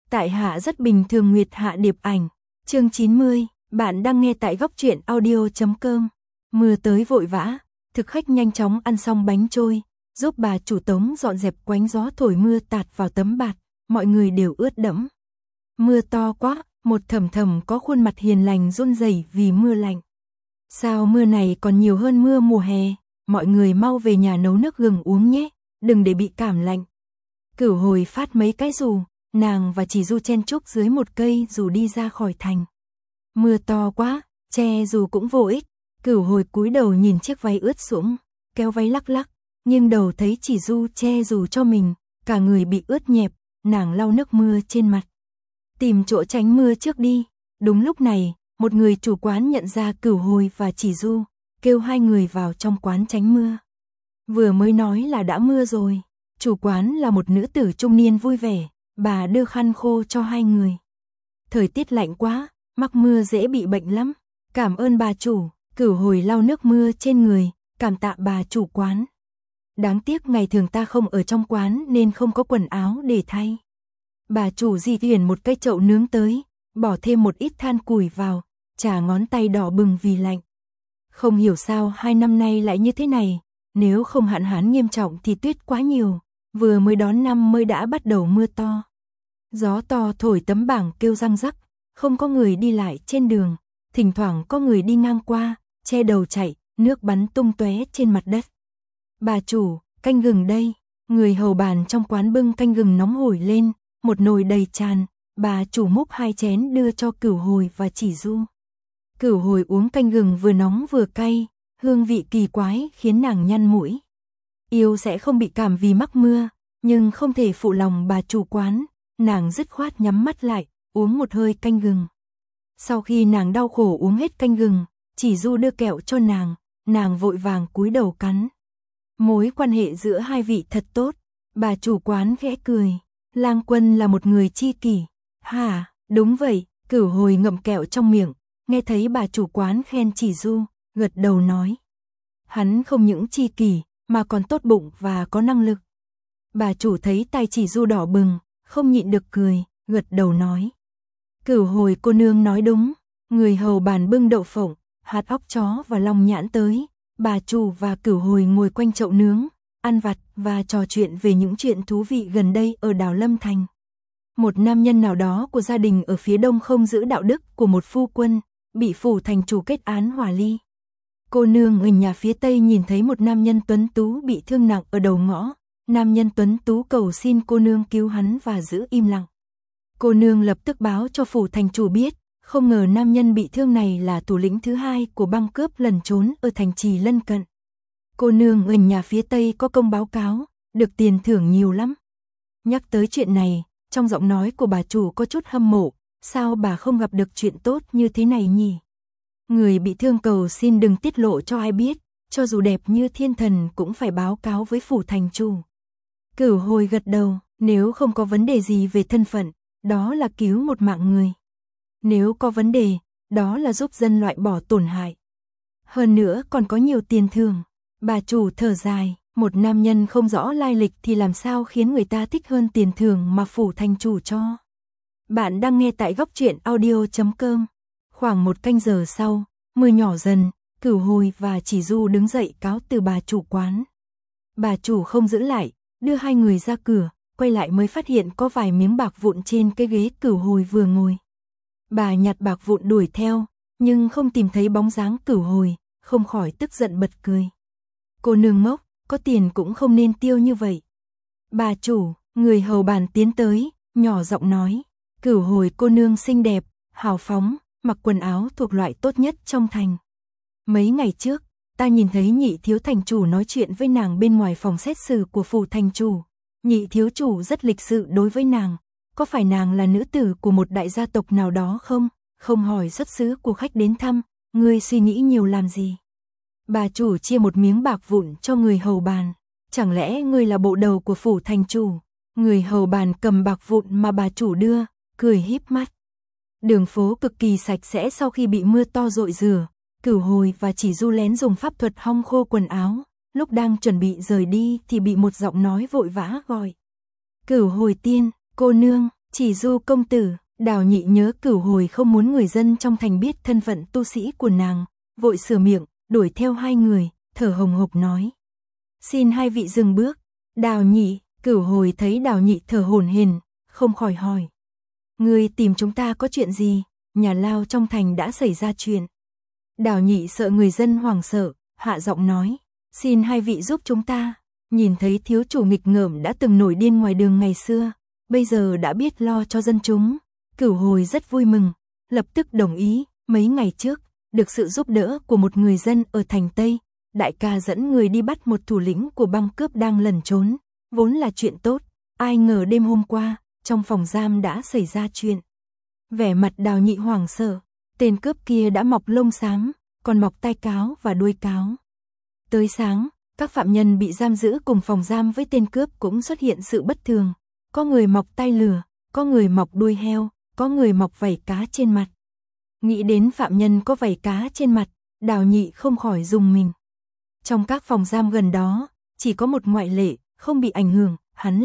Tại hạ rất bình thường Nguyệt Hạ Điệp Ảnh. Chương 90, bạn đang nghe tại góc truyện audio.com. Mưa tới vội vã, thực khách nhanh chóng ăn xong bánh trôi, giúp bà chủ Tống dọn dẹp quánh gió thổi mưa tạt vào tấm bạt, mọi người đều ướt đẫm. Mưa to quá, một thầm thầm có khuôn mặt hiền lành run rẩy vì mưa lạnh. Sao mưa này còn nhiều hơn mưa mùa hè, mọi người mau về nhà nấu nước gừng uống nhé, đừng để bị cảm lạnh. Cửu Hồi phát mấy cái dù, nàng và Chỉ Du chen chúc dưới một cây dù đi ra khỏi thành. Mưa to quá, che dù cũng vô ích. Cửu Hồi cúi đầu nhìn chiếc váy ướt sũng, kéo váy lắc lắc, nhưng đầu thấy Chỉ Du che dù cho mình, cả người bị ướt nhẹp, nàng lau nước mưa trên mặt. Tìm chỗ tránh mưa trước đi. Đúng lúc này, một người chủ quán nhận ra Cửu Hồi và Chỉ Du, kêu hai người vào trong quán tránh mưa. Vừa mới nói là đã mưa rồi. Chủ quán là một nữ tử trung niên vui vẻ, bà đưa khăn khô cho hai người. Thời tiết lạnh quá, mắc mưa dễ bị bệnh lắm. Cảm ơn bà chủ. Cửu Hồi lau nước mưa trên người, cảm tạ bà chủ quán. Đáng tiếc ngày thường ta không ở trong quán nên không có quần áo để thay. Bà chủ di chuyển một cái chậu nướng tới, bỏ thêm một ít than củi vào, chà ngón tay đỏ bừng vì lạnh. Không hiểu sao 2 năm nay lại như thế này, nếu không hạn hán nghiêm trọng thì tuyết quá nhiều, vừa mới đón năm mới đã bắt đầu mưa to. Gió to thổi tấm bảng kêu răng rắc, không có người đi lại trên đường, thỉnh thoảng có người đi ngang qua, che đầu chạy, nước bắn tung tóe trên mặt đất. Bà chủ, canh gừng đây. Người hầu bàn trong quán bưng canh gừng nóng hổi lên, một nồi đầy tràn, bà chủ múc 2 chén đưa cho Cửu Hồi và Chỉ Du. Cửu Hồi uống canh gừng vừa nóng vừa cay, hương vị kỳ quái khiến nàng nhăn mũi. Yêu sẽ không bị cảm vì mắc mưa, nhưng không thể phụ lòng bà chủ quán, nàng dứt khoát nhắm mắt lại, uống một hơi canh gừng. Sau khi nàng đau khổ uống hết canh gừng, Chỉ Du đưa kẹo cho nàng vội vàng cúi đầu cắn. Mối quan hệ giữa hai vị thật tốt, bà chủ quán khẽ cười. Lang Quân là một người chi kỷ. Hả, đúng vậy. Cửu Hồi ngậm kẹo trong miệng, nghe thấy bà chủ quán khen Chỉ Du, gật đầu nói. Hắn không những chi kỷ, mà còn tốt bụng và có năng lực. Bà chủ thấy tay Chỉ Du đỏ bừng, không nhịn được cười, gật đầu nói. Cửu Hồi cô nương nói đúng. Người hầu bàn bưng đậu phộng, hạt óc chó và long nhãn tới. Bà chủ và Cửu Hồi ngồi quanh chậu nướng, ăn vặt và trò chuyện về những chuyện thú vị gần đây ở đảo Lâm Thành. Một nam nhân nào đó của gia đình ở phía đông không giữ đạo đức của một phu quân, bị phủ thành chủ kết án hỏa ly. Cô nương ở nhà phía tây nhìn thấy một nam nhân tuấn tú bị thương nặng ở đầu ngõ. Nam nhân tuấn tú cầu xin cô nương cứu hắn và giữ im lặng. Cô nương lập tức báo cho phủ thành chủ biết, không ngờ nam nhân bị thương này là thủ lĩnh thứ 2 của băng cướp lẩn trốn ở thành trì lân cận. Cô nương ở nhà phía tây có công báo cáo, được tiền thưởng nhiều lắm. Nhắc tới chuyện này, trong giọng nói của bà chủ có chút hâm mộ, sao bà không gặp được chuyện tốt như thế này nhỉ? Người bị thương cầu xin đừng tiết lộ cho ai biết, cho dù đẹp như thiên thần cũng phải báo cáo với phủ thành chủ. Cửu Hồi gật đầu, nếu không có vấn đề gì về thân phận, đó là cứu một mạng người. Nếu có vấn đề, đó là giúp dân loại bỏ tổn hại. Hơn nữa còn có nhiều tiền thưởng. Bà chủ thở dài, một nam nhân không rõ lai lịch thì làm sao khiến người ta thích hơn tiền thưởng mà phủ thành chủ cho. Bạn đang nghe tại góc truyện audio.com. Khoảng 1 canh giờ sau, mưa nhỏ dần, Cửu Hồi và Chỉ Du đứng dậy cáo từ bà chủ quán. Bà chủ không giữ lại, đưa hai người ra cửa, quay lại mới phát hiện có vài miếng bạc vụn trên cái ghế Cửu Hồi vừa ngồi. Bà nhặt bạc vụn đuổi theo, nhưng không tìm thấy bóng dáng Cửu Hồi, không khỏi tức giận bật cười. Cô nương ngốc, có tiền cũng không nên tiêu như vậy. Bà chủ, người hầu bàn tiến tới, nhỏ giọng nói. Cửu Hồi cô nương xinh đẹp, hào phóng, mặc quần áo thuộc loại tốt nhất trong thành. Mấy ngày trước, ta nhìn thấy nhị thiếu thành chủ nói chuyện với nàng bên ngoài phòng xét xử của phủ thành chủ. Nhị thiếu chủ rất lịch sự đối với nàng. Có phải nàng là nữ tử của một đại gia tộc nào đó không? Không hỏi xuất xứ của khách đến thăm, ngươi suy nghĩ nhiều làm gì? Bà chủ chia một miếng bạc vụn cho người hầu bàn. Chẳng lẽ ngươi là bộ đầu của phủ thành chủ? Người hầu bàn cầm bạc vụn mà bà chủ đưa, cười híp mắt. Đường phố cực kỳ sạch sẽ sau khi bị mưa to dội rửa. Cửu Hồi và Chỉ Du lén dùng pháp thuật hong khô quần áo. Lúc đang chuẩn bị rời đi thì bị một giọng nói vội vã gọi. Cửu Hồi tiên, cô nương. Chỉ Du công tử. Đào Nhị nhớ Cửu Hồi không muốn người dân trong thành biết thân phận tu sĩ của nàng, vội sửa miệng, đuổi theo hai người, thở hồng hộc nói. Xin hai vị dừng bước. Đào Nhị. Cửu Hồi thấy Đào Nhị thở hổn hển, không khỏi hỏi. Ngươi tìm chúng ta có chuyện gì? Nhà lao trong thành đã xảy ra chuyện. Đào Nhị sợ người dân hoảng sợ, hạ giọng nói. Xin hai vị giúp chúng ta. Nhìn thấy thiếu chủ nghịch ngợm đã từng nổi điên ngoài đường ngày xưa, bây giờ đã biết lo cho dân chúng. Cửu Hồi rất vui mừng, lập tức đồng ý. Mấy ngày trước, được sự giúp đỡ của một người dân ở thành Tây, đại ca dẫn người đi bắt một thủ lĩnh của băng cướp đang lẩn trốn, vốn là chuyện tốt. Ai ngờ đêm hôm qua, trong phòng giam đã xảy ra chuyện. Vẻ mặt Đào Nhị hoảng sợ, tên cướp kia đã mọc lông xám, còn mọc tai cáo và đuôi cáo. Tới sáng, các phạm nhân bị giam giữ cùng phòng giam với tên cướp cũng xuất hiện sự bất thường. Có người mọc tai lừa, có người mọc đuôi heo, có người mọc vảy cá trên mặt. Nghĩ đến phạm nhân có vảy cá trên mặt, Đào Nhị không khỏi rùng mình. Trong các phòng giam gần đó, chỉ có một ngoại lệ, không bị ảnh hưởng, hắn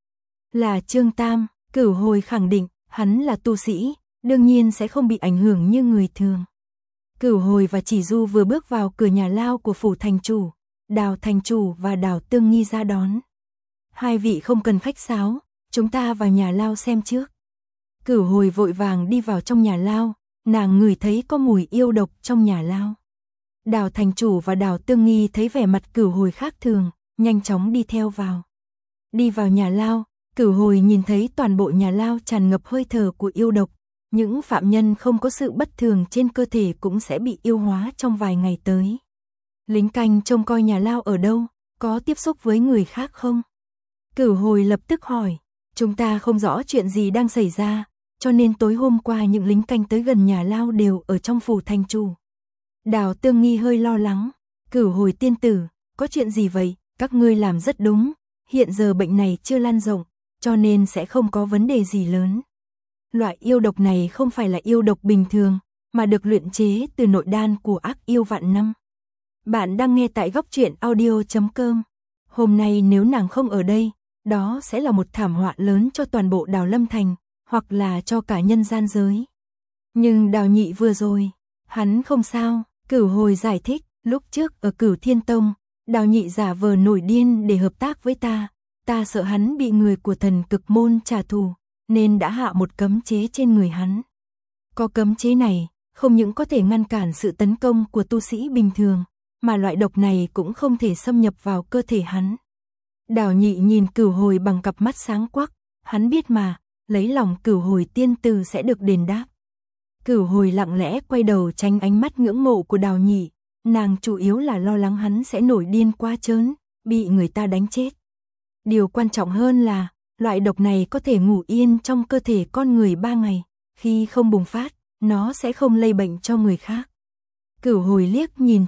là Trương Tam. Cửu Hồi khẳng định, hắn là tu sĩ, đương nhiên sẽ không bị ảnh hưởng như người thường. Cửu Hồi và Chỉ Du vừa bước vào cửa nhà lao của phủ thành chủ, Đào thành chủ và Đào Tương Nghi ra đón. Hai vị không cần khách sáo, chúng ta vào nhà lao xem trước. Cửu Hồi vội vàng đi vào trong nhà lao, nàng ngửi thấy có mùi yêu độc trong nhà lao. Đào thành chủ và Đào Tương Nghi thấy vẻ mặt Cửu Hồi khác thường, nhanh chóng đi theo vào. Đi vào nhà lao, Cửu Hồi nhìn thấy toàn bộ nhà lao tràn ngập hơi thở của yêu độc. Những phạm nhân không có sự bất thường trên cơ thể cũng sẽ bị yêu hóa trong vài ngày tới. Lính canh trông coi nhà lao ở đâu, có tiếp xúc với người khác không? Cửu Hồi lập tức hỏi. Chúng ta không rõ chuyện gì đang xảy ra, cho nên tối hôm qua những lính canh tới gần nhà lao đều ở trong phủ thành chủ. Đào Tương Nghi hơi lo lắng. Cửu Hồi tiên tử, có chuyện gì vậy? Các ngươi làm rất đúng, hiện giờ bệnh này chưa lan rộng, cho nên sẽ không có vấn đề gì lớn. Loại yêu độc này không phải là yêu độc bình thường, mà được luyện chế từ nội đan của ác yêu vạn năm. Bạn đang nghe tại góc truyện audio.com. Hôm nay nếu nàng không ở đây, đó sẽ là một thảm họa lớn cho toàn bộ Đào Lâm Thành, hoặc là cho cả nhân gian giới. Nhưng Đào Nhị vừa rồi, hắn không sao. Cửu Hồi giải thích, lúc trước ở Cửu Thiên Tông, Đào Nhị giả vờ nổi điên để hợp tác với ta. Ta sợ hắn bị người của Thần Cực Môn trả thù, nên đã hạ một cấm chế trên người hắn. Có cấm chế này, không những có thể ngăn cản sự tấn công của tu sĩ bình thường, mà loại độc này cũng không thể xâm nhập vào cơ thể hắn. Đào Nhị nhìn Cửu Hồi bằng cặp mắt sáng quắc, hắn biết mà, lấy lòng Cửu Hồi tiên tử sẽ được đền đáp. Cửu Hồi lặng lẽ quay đầu tránh ánh mắt ngưỡng mộ của Đào Nhị, nàng chủ yếu là lo lắng hắn sẽ nổi điên quá trớn, bị người ta đánh chết. Điều quan trọng hơn là, loại độc này có thể ngủ yên trong cơ thể con người 3 ngày, khi không bùng phát, nó sẽ không lây bệnh cho người khác. Cửu Hồi liếc nhìn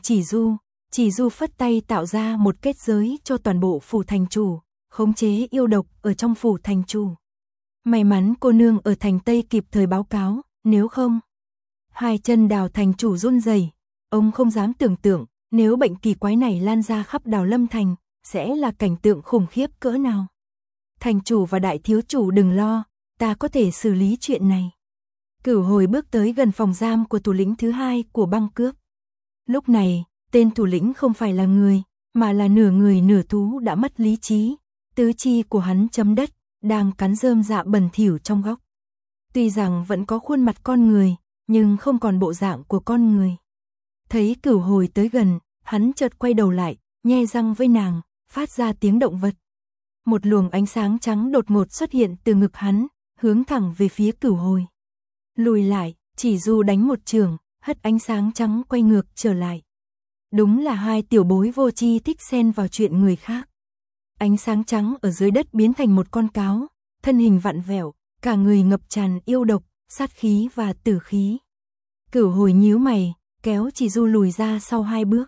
Chỉ Du phất tay tạo ra một kết giới cho toàn bộ phủ thành chủ, khống chế yêu độc ở trong phủ thành chủ. May mắn cô nương ở thành Tây kịp thời báo cáo, nếu không. Hai chân Đào thành chủ run rẩy, ông không dám tưởng tượng, nếu bệnh kỳ quái này lan ra khắp Đào Lâm Thành, sẽ là cảnh tượng khủng khiếp cỡ nào. Thành chủ và đại thiếu chủ đừng lo, ta có thể xử lý chuyện này. Cửu Hồi bước tới gần phòng giam của thủ lĩnh thứ hai của băng cướp. Lúc này, tên thủ lĩnh không phải là người, mà là nửa người nửa thú đã mất lý trí, tứ chi của hắn chấm đất, đang cắn rơm dạ bẩn thỉu trong góc. Tuy rằng vẫn có khuôn mặt con người, nhưng không còn bộ dạng của con người. Thấy Cửu Hồi tới gần, hắn chợt quay đầu lại, nhe răng với nàng, phát ra tiếng động vật. Một luồng ánh sáng trắng đột ngột xuất hiện từ ngực hắn, hướng thẳng về phía Cửu Hồi. Lùi lại, Chỉ Du đánh một chưởng, hất ánh sáng trắng quay ngược trở lại. Đúng là hai tiểu bối vô tri thích xen vào chuyện người khác. Ánh sáng trắng ở dưới đất biến thành một con cáo, thân hình vặn vẹo, cả người ngập tràn yêu độc, sát khí và tử khí. Cửu Hồi nhíu mày, kéo Chỉ Du lùi ra sau 2 bước.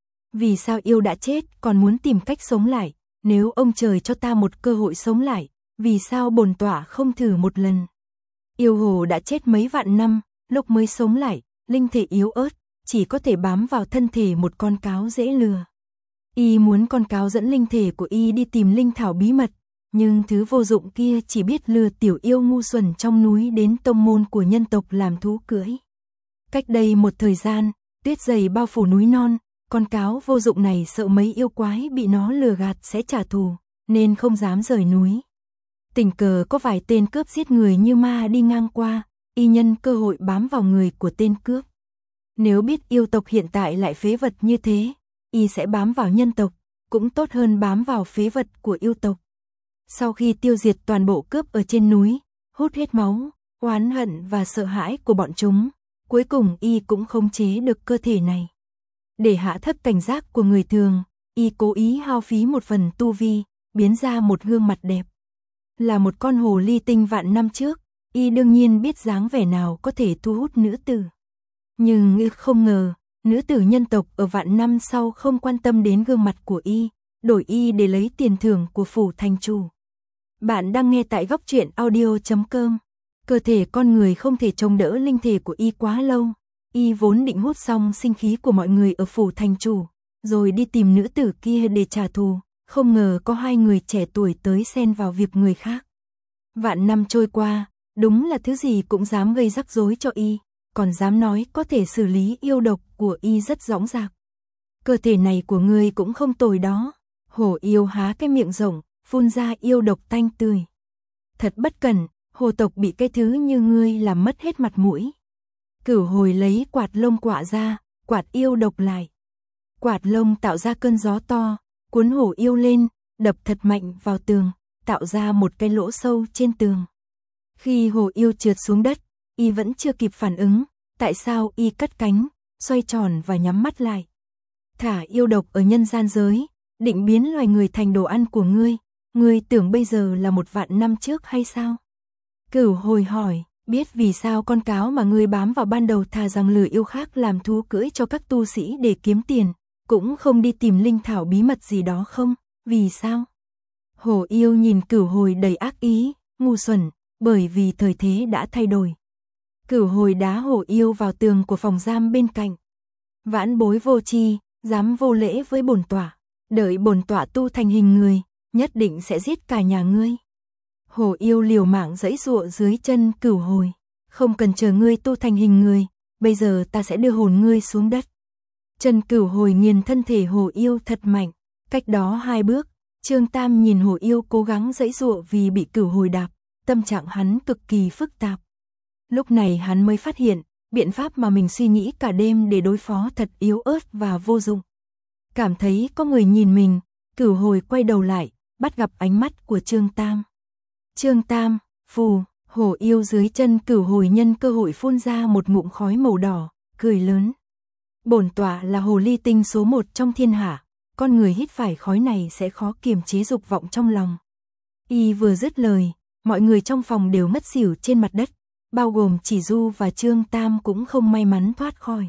Vì sao yêu đã chết còn muốn tìm cách sống lại? Nếu ông trời cho ta một cơ hội sống lại, vì sao bổn tọa không thử một lần? Yêu hồ đã chết mấy vạn năm, lúc mới sống lại, linh thể yếu ớt, chỉ có thể bám vào thân thể một con cáo dễ lừa. Y muốn con cáo dẫn linh thể của Y đi tìm linh thảo bí mật, nhưng thứ vô dụng kia chỉ biết lừa tiểu yêu ngu xuẩn trong núi đến tông môn của nhân tộc làm thú cưỡi. Cách đây một thời gian, tuyết dày bao phủ núi non, con cáo vô dụng này sợ mấy yêu quái bị nó lừa gạt sẽ trả thù, nên không dám rời núi. Tình cờ có vài tên cướp giết người như ma đi ngang qua, y nhân cơ hội bám vào người của tên cướp. Nếu biết yêu tộc hiện tại lại phế vật như thế, y sẽ bám vào nhân tộc, cũng tốt hơn bám vào phế vật của yêu tộc. Sau khi tiêu diệt toàn bộ cướp ở trên núi, hút hết máu, oán hận và sợ hãi của bọn chúng, cuối cùng y cũng khống chế được cơ thể này. Để hạ thấp cảnh giác của người thường, y cố ý hao phí một phần tu vi, biến ra một gương mặt đẹp. Là một con hồ ly tinh vạn năm trước, y đương nhiên biết dáng vẻ nào có thể thu hút nữ tử. Nhưng y không ngờ, nữ tử nhân tộc ở vạn năm sau không quan tâm đến gương mặt của y, đổi y để lấy tiền thưởng của phủ thành chủ. Bạn đang nghe tại góc truyện audio.com. Cơ thể con người không thể chống đỡ linh thể của y quá lâu. Y vốn định hút xong sinh khí của mọi người ở phủ thành chủ, rồi đi tìm nữ tử kia để trả thù, không ngờ có hai người trẻ tuổi tới xen vào việc người khác. Vạn năm trôi qua, đúng là thứ gì cũng dám gây rắc rối cho y, còn dám nói có thể xử lý yêu độc của y rất dõng dạc. Cơ thể này của ngươi cũng không tồi đó. Hổ yêu há cái miệng rộng, phun ra yêu độc tanh tươi. Thật bất cẩn, hồ tộc bị cái thứ như ngươi làm mất hết mặt mũi. Cửu hồi lấy quạt lông quạ ra, quạt yêu độc lại. Quạt lông tạo ra cơn gió to, cuốn hổ yêu lên, đập thật mạnh vào tường, tạo ra một cái lỗ sâu trên tường. Khi hổ yêu trượt xuống đất, y vẫn chưa kịp phản ứng, tại sao y cất cánh, xoay tròn và nhắm mắt lại. Thả yêu độc ở nhân gian giới, định biến loài người thành đồ ăn của ngươi tưởng bây giờ là một vạn năm trước hay sao? Cửu hồi hỏi, biết vì sao con cáo mà ngươi bám vào ban đầu thà rằng lừa yêu khác làm thú cưỡi cho các tu sĩ để kiếm tiền, cũng không đi tìm linh thảo bí mật gì đó không? Vì sao? Hổ yêu nhìn cửu hồi đầy ác ý, ngu xuẩn, bởi vì thời thế đã thay đổi. Cửu hồi đá hổ yêu vào tường của phòng giam bên cạnh. Vãn bối vô tri, dám vô lễ với bổn tọa, đợi bổn tọa tu thành hình người, nhất định sẽ giết cả nhà ngươi. Hổ yêu liều mạng giãy giụa dưới chân cửu hồi, không cần chờ ngươi tu thành hình người, bây giờ ta sẽ đưa hồn ngươi xuống đất. Chân cửu hồi nghiền thân thể hổ yêu thật mạnh, cách đó 2 bước, Trương Tam nhìn hổ yêu cố gắng giãy giụa vì bị cửu hồi đạp, tâm trạng hắn cực kỳ phức tạp. Lúc này hắn mới phát hiện, biện pháp mà mình suy nghĩ cả đêm để đối phó thật yếu ớt và vô dụng. Cảm thấy có người nhìn mình, cửu hồi quay đầu lại, bắt gặp ánh mắt của Trương Tam. Trương Tam, phù, hổ yêu dưới chân cửu hồi nhân cơ hội phun ra một ngụm khói màu đỏ, cười lớn. Bổn tọa là hồ ly tinh số 1 trong thiên hạ, con người hít phải khói này sẽ khó kiềm chế dục vọng trong lòng. Y vừa dứt lời, mọi người trong phòng đều ngất xỉu trên mặt đất, bao gồm chỉ Du và Trương Tam cũng không may mắn thoát khỏi.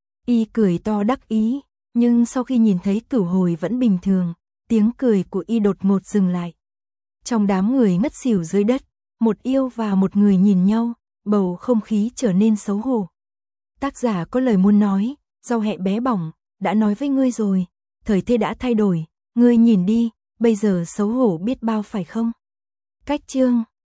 Y cười to đắc ý, nhưng sau khi nhìn thấy cửu hồi vẫn bình thường, tiếng cười của y đột ngột dừng lại. Trong đám người ngất xỉu dưới đất, một yêu và một người nhìn nhau, bầu không khí trở nên xấu hổ. Tác giả có lời muốn nói, rau hẹ bé bỏng, đã nói với ngươi rồi, thời thế đã thay đổi, ngươi nhìn đi, bây giờ xấu hổ biết bao phải không? Cách chương